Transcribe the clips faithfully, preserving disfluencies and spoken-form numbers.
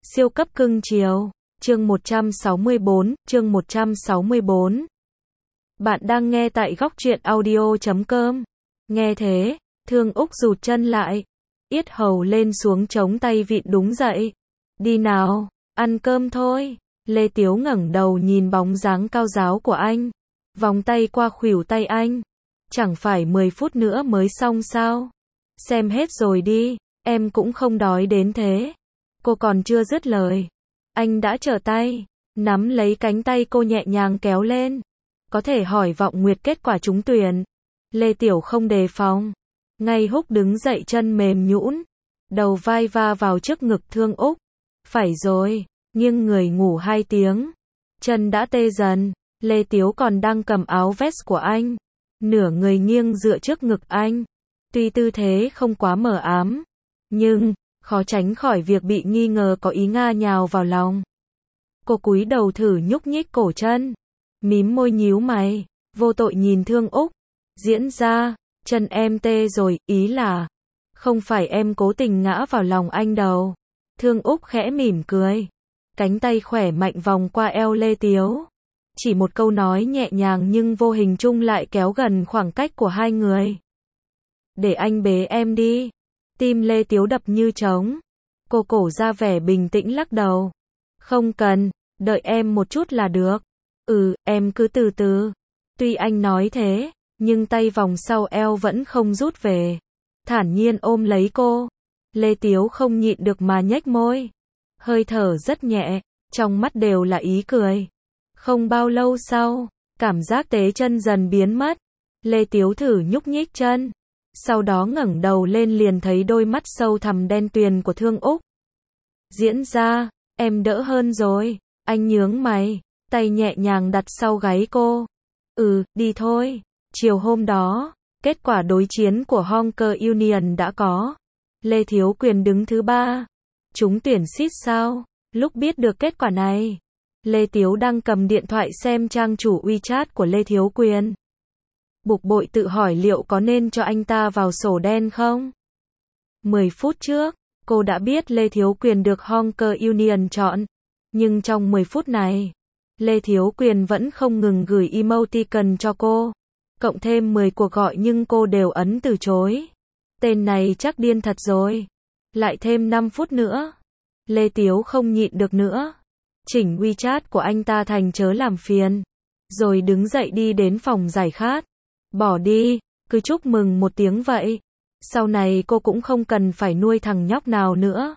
Siêu cấp cưng chiều. Chương một trăm sáu mươi bốn, chương một trăm sáu mươi bốn. Bạn đang nghe tại góc truyện audio chấm com. Nghe thế, Thương Úc rụt chân lại, yết hầu lên xuống chống tay vịn đúng dậy. Đi nào, ăn cơm thôi. Lê Tiếu ngẩng đầu nhìn bóng dáng cao ráo của anh, vòng tay qua khuỷu tay anh. Chẳng phải mười phút nữa mới xong sao? Xem hết rồi đi, em cũng không đói đến thế. Cô còn chưa dứt lời, anh đã trở tay, nắm lấy cánh tay cô nhẹ nhàng kéo lên. Có thể hỏi vọng nguyệt kết quả trúng tuyển. Lê Tiểu không đề phòng, ngay húc đứng dậy, chân mềm nhũn, đầu vai va vào trước ngực Thương Úc. Phải rồi, nghiêng người ngủ hai tiếng, chân đã tê dần. Lê Tiếu còn đang cầm áo vest của anh, nửa người nghiêng dựa trước ngực anh. Tuy tư thế không quá mờ ám, nhưng khó tránh khỏi việc bị nghi ngờ có ý nga nhào vào lòng. Cô cúi đầu thử nhúc nhích cổ chân, mím môi nhíu mày, vô tội nhìn Thương Úc. Diễn ra, chân em tê rồi, ý là không phải em cố tình ngã vào lòng anh đâu. Thương Úc khẽ mỉm cười, cánh tay khỏe mạnh vòng qua eo Lê Tiếu. Chỉ một câu nói nhẹ nhàng nhưng vô hình chung lại kéo gần khoảng cách của hai người. Để anh bế em đi. Tim Lê Tiếu đập như trống. Cô cổ ra vẻ bình tĩnh lắc đầu. Không cần, đợi em một chút là được. Ừ, em cứ từ từ. Tuy anh nói thế, nhưng tay vòng sau eo vẫn không rút về. Thản nhiên ôm lấy cô. Lê Tiếu không nhịn được mà nhếch môi. Hơi thở rất nhẹ, trong mắt đều là ý cười. Không bao lâu sau, cảm giác tế chân dần biến mất. Lê Tiếu thử nhúc nhích chân, sau đó ngẩng đầu lên liền thấy đôi mắt sâu thẳm đen tuyền của Thương Úc. Diễn ra, em đỡ hơn rồi. Anh nhướng mày, tay nhẹ nhàng đặt sau gáy cô. Ừ, đi thôi. Chiều hôm đó, kết quả đối chiến của Honker Union đã có. Lê Thiếu Quyền đứng thứ ba. Trúng tuyển xít sao? Lúc biết được kết quả này, Lê Tiếu đang cầm điện thoại xem trang chủ WeChat của Lê Thiếu Quyền. Bực bội tự hỏi liệu có nên cho anh ta vào sổ đen không? mười phút trước, cô đã biết Lê Thiếu Quyền được Honker Union chọn. Nhưng trong mười phút này, Lê Thiếu Quyền vẫn không ngừng gửi emoticon cho cô. Cộng thêm mười cuộc gọi nhưng cô đều ấn từ chối. Tên này chắc điên thật rồi. Lại thêm năm phút nữa. Lê Tiếu không nhịn được nữa. Chỉnh WeChat của anh ta thành chớ làm phiền. Rồi đứng dậy đi đến phòng giải khát. Bỏ đi, cứ chúc mừng một tiếng vậy. Sau này cô cũng không cần phải nuôi thằng nhóc nào nữa.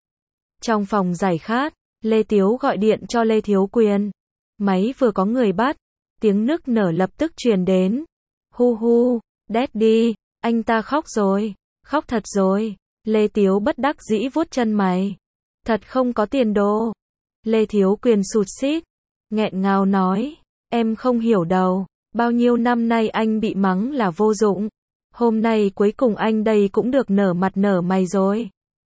Trong phòng giải khát, Lê Tiếu gọi điện cho Lê Thiếu Quyền. Máy vừa có người bắt, tiếng nức nở lập tức truyền đến. Hu hu, Daddy, anh ta khóc rồi, khóc thật rồi. Lê Tiếu bất đắc dĩ vuốt chân mày. Thật không có tiền đồ. Lê Thiếu Quyền sụt sít, nghẹn ngào nói, em không hiểu đâu, bao nhiêu năm nay anh bị mắng là vô dụng. Hôm nay cuối cùng anh đây cũng được nở mặt nở mày rồi.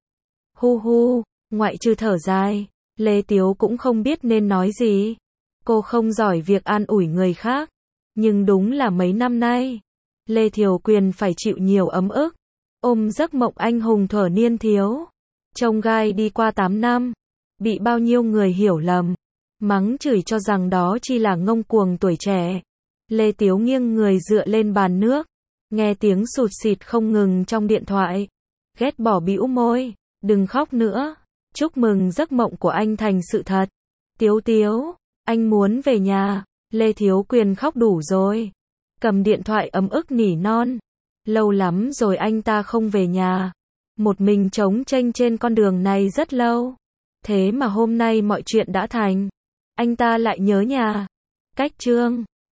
Hu hu, ngoại trừ thở dài, Lê Tiếu cũng không biết nên nói gì. Cô không giỏi việc an ủi người khác, nhưng đúng là mấy năm nay, Lê Thiếu Quyền phải chịu nhiều ấm ức. Ôm giấc mộng anh hùng thuở niên thiếu, trông gai đi qua tám năm, bị bao nhiêu người hiểu lầm, mắng chửi cho rằng đó chỉ là ngông cuồng tuổi trẻ. Lê Tiếu nghiêng người dựa lên bàn nước, nghe tiếng sụt sịt không ngừng trong điện thoại. Ghét bỏ bĩu môi, đừng khóc nữa, chúc mừng giấc mộng của anh thành sự thật. Tiếu Tiếu, anh muốn về nhà. Lê Thiếu Quyền khóc đủ rồi, cầm điện thoại ấm ức nỉ non. Lâu lắm rồi anh ta không về nhà, một mình trống chênh trên con đường này rất lâu. Thế mà hôm nay mọi chuyện đã thành, anh ta lại nhớ nhà. Cách chương